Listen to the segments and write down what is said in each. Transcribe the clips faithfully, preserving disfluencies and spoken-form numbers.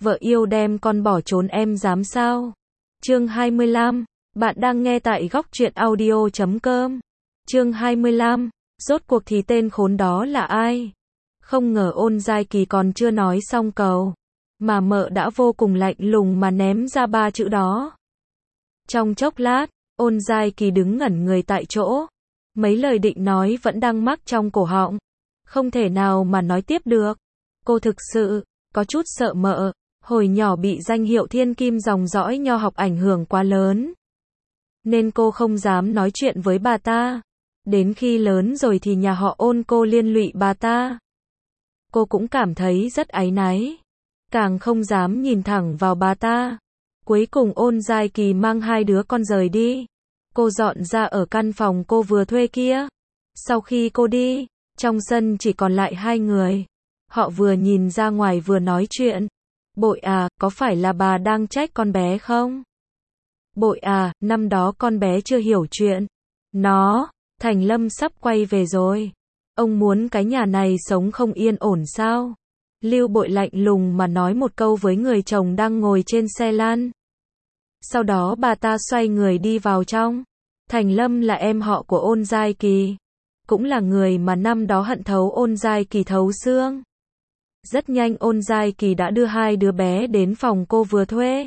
vợ yêu đem con bỏ trốn em dám sao? Chương hai mươi lăm, bạn đang nghe tại góc truyện audio chấm com. Chương hai mươi lăm, rốt cuộc thì tên khốn đó là ai? Không ngờ Ôn Giai Kỳ còn chưa nói xong câu, mà mợ đã vô cùng lạnh lùng mà ném ra ba chữ đó. Trong chốc lát, Ôn Giai Kỳ đứng ngẩn người tại chỗ, mấy lời định nói vẫn đang mắc trong cổ họng, không thể nào mà nói tiếp được. Cô thực sự có chút sợ mợ, hồi nhỏ bị danh hiệu thiên kim dòng dõi nho học ảnh hưởng quá lớn, nên cô không dám nói chuyện với bà ta. Đến khi lớn rồi thì nhà họ Ôn cô liên lụy bà ta, cô cũng cảm thấy rất áy náy, càng không dám nhìn thẳng vào bà ta. Cuối cùng Ôn Giai Kỳ mang hai đứa con rời đi. Cô dọn ra ở căn phòng cô vừa thuê kia. Sau khi cô đi, trong sân chỉ còn lại hai người. Họ vừa nhìn ra ngoài vừa nói chuyện. Bội à, có phải là bà đang trách con bé không? Bội à, năm đó con bé chưa hiểu chuyện. Nó, Thành Lâm sắp quay về rồi. Ông muốn cái nhà này sống không yên ổn sao? Lưu Bội lạnh lùng mà nói một câu với người chồng đang ngồi trên xe lăn. Sau đó bà ta xoay người đi vào trong. Thành Lâm là em họ của Ôn Giai Kỳ, cũng là người mà năm đó hận thấu Ôn Giai Kỳ thấu xương. Rất nhanh Ôn Giai Kỳ đã đưa hai đứa bé đến phòng cô vừa thuê.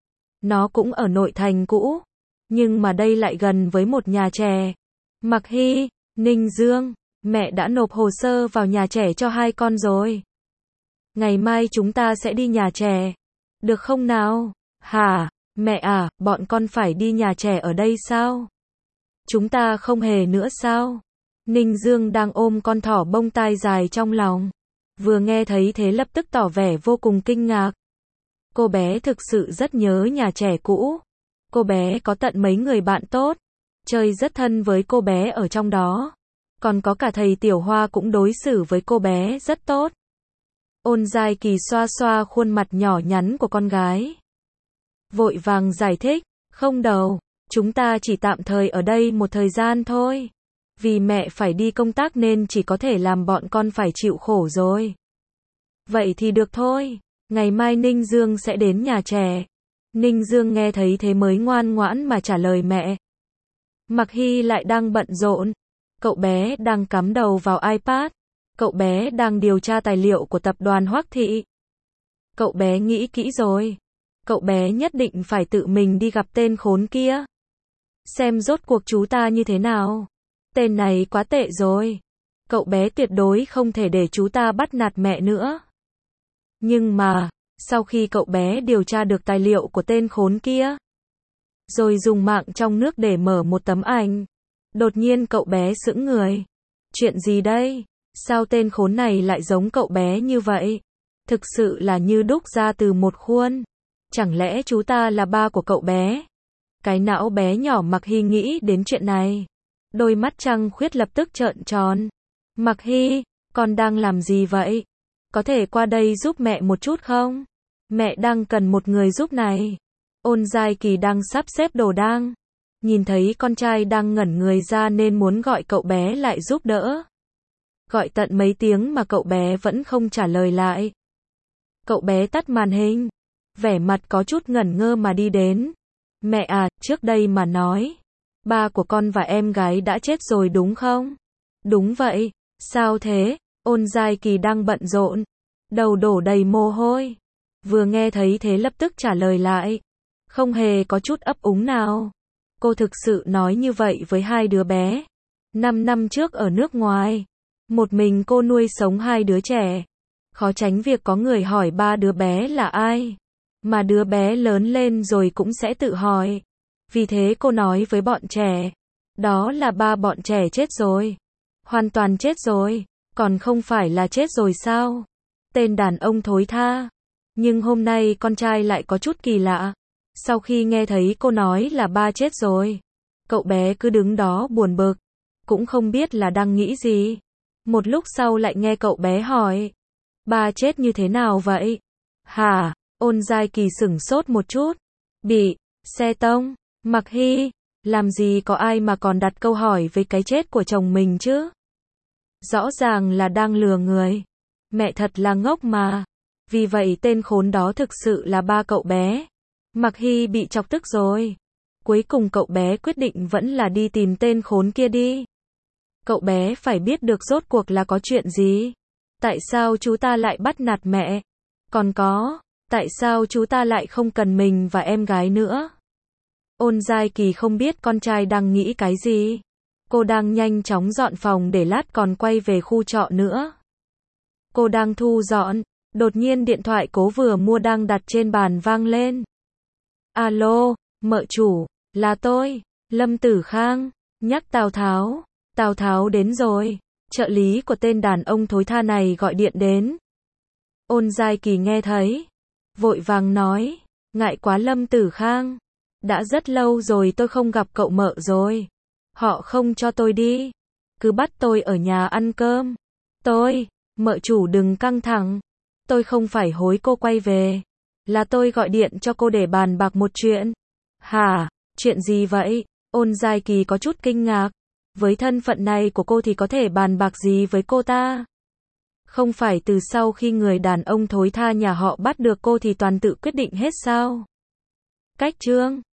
Nó cũng ở nội thành cũ, nhưng mà đây lại gần với một nhà trẻ. Mặc Hy, Ninh Dương, mẹ đã nộp hồ sơ vào nhà trẻ cho hai con rồi. Ngày mai chúng ta sẽ đi nhà trẻ, được không nào? Hả, mẹ à, bọn con phải đi nhà trẻ ở đây sao? Chúng ta không hề nữa sao? Ninh Dương đang ôm con thỏ bông tai dài trong lòng, vừa nghe thấy thế lập tức tỏ vẻ vô cùng kinh ngạc. Cô bé thực sự rất nhớ nhà trẻ cũ. Cô bé có tận mấy người bạn tốt, chơi rất thân với cô bé ở trong đó. Còn có cả thầy Tiểu Hoa cũng đối xử với cô bé rất tốt. Ôn Giai Kỳ xoa xoa khuôn mặt nhỏ nhắn của con gái, vội vàng giải thích, không đâu, chúng ta chỉ tạm thời ở đây một thời gian thôi. Vì mẹ phải đi công tác nên chỉ có thể làm bọn con phải chịu khổ rồi. Vậy thì được thôi, ngày mai Ninh Dương sẽ đến nhà trẻ. Ninh Dương nghe thấy thế mới ngoan ngoãn mà trả lời mẹ. Mặc Hy lại đang bận rộn, cậu bé đang cắm đầu vào iPad, cậu bé đang điều tra tài liệu của tập đoàn Hoắc Thị. Cậu bé nghĩ kỹ rồi, cậu bé nhất định phải tự mình đi gặp tên khốn kia, xem rốt cuộc chú ta như thế nào. Tên này quá tệ rồi, cậu bé tuyệt đối không thể để chú ta bắt nạt mẹ nữa. Nhưng mà, sau khi cậu bé điều tra được tài liệu của tên khốn kia, rồi dùng mạng trong nước để mở một tấm ảnh, đột nhiên cậu bé sững người. Chuyện gì đây? Sao tên khốn này lại giống cậu bé như vậy? Thực sự là như đúc ra từ một khuôn. Chẳng lẽ chú ta là ba của cậu bé? Cái não bé nhỏ Mặc Hy nghĩ đến chuyện này, đôi mắt trăng khuyết lập tức trợn tròn. Mặc Hy, con đang làm gì vậy? Có thể qua đây giúp mẹ một chút không? Mẹ đang cần một người giúp này. Ôn Giai Kỳ đang sắp xếp đồ đang, nhìn thấy con trai đang ngẩn người ra nên muốn gọi cậu bé lại giúp đỡ. Gọi tận mấy tiếng mà cậu bé vẫn không trả lời lại. Cậu bé tắt màn hình, vẻ mặt có chút ngẩn ngơ mà đi đến. Mẹ à, trước đây mà nói, ba của con và em gái đã chết rồi đúng không? Đúng vậy. Sao thế? Ôn Giai Kỳ đang bận rộn, đầu đổ đầy mồ hôi, vừa nghe thấy thế lập tức trả lời lại, không hề có chút ấp úng nào. Cô thực sự nói như vậy với hai đứa bé. Năm năm trước ở nước ngoài, một mình cô nuôi sống hai đứa trẻ, khó tránh việc có người hỏi ba đứa bé là ai, mà đứa bé lớn lên rồi cũng sẽ tự hỏi. Vì thế cô nói với bọn trẻ, đó là ba bọn trẻ chết rồi, hoàn toàn chết rồi, còn không phải là chết rồi sao? Tên đàn ông thối tha. Nhưng hôm nay con trai lại có chút kỳ lạ. Sau khi nghe thấy cô nói là ba chết rồi, cậu bé cứ đứng đó buồn bực, cũng không biết là đang nghĩ gì. Một lúc sau lại nghe cậu bé hỏi, ba chết như thế nào vậy? Hả? Ôn Giai Kỳ sửng sốt một chút. Bị xe tông. Mặc Hy, làm gì có ai mà còn đặt câu hỏi về cái chết của chồng mình chứ? Rõ ràng là đang lừa người. Mẹ thật là ngốc mà. Vì vậy tên khốn đó thực sự là ba cậu bé. Mạc Hy bị chọc tức rồi. Cuối cùng cậu bé quyết định vẫn là đi tìm tên khốn kia đi. Cậu bé phải biết được rốt cuộc là có chuyện gì. Tại sao chú ta lại bắt nạt mẹ? Còn có, tại sao chú ta lại không cần mình và em gái nữa? Ôn Giai Kỳ không biết con trai đang nghĩ cái gì. Cô đang nhanh chóng dọn phòng để lát còn quay về khu trọ nữa. Cô đang thu dọn, đột nhiên điện thoại cố vừa mua đang đặt trên bàn vang lên. Alo, mợ chủ, là tôi, Lâm Tử Khang, nhắc Tào Tháo. Tào Tháo đến rồi, trợ lý của tên đàn ông thối tha này gọi điện đến. Ôn Giai Kỳ nghe thấy, vội vàng nói, ngại quá Lâm Tử Khang, đã rất lâu rồi tôi không gặp cậu mợ rồi. Họ không cho tôi đi, cứ bắt tôi ở nhà ăn cơm. Tôi, mợ chủ đừng căng thẳng, tôi không phải hối cô quay về, là tôi gọi điện cho cô để bàn bạc một chuyện. Hả, chuyện gì vậy? Ôn Giai Kỳ có chút kinh ngạc, với thân phận này của cô thì có thể bàn bạc gì với cô ta? Không phải từ sau khi người đàn ông thối tha nhà họ bắt được cô thì toàn tự quyết định hết sao? Cách chương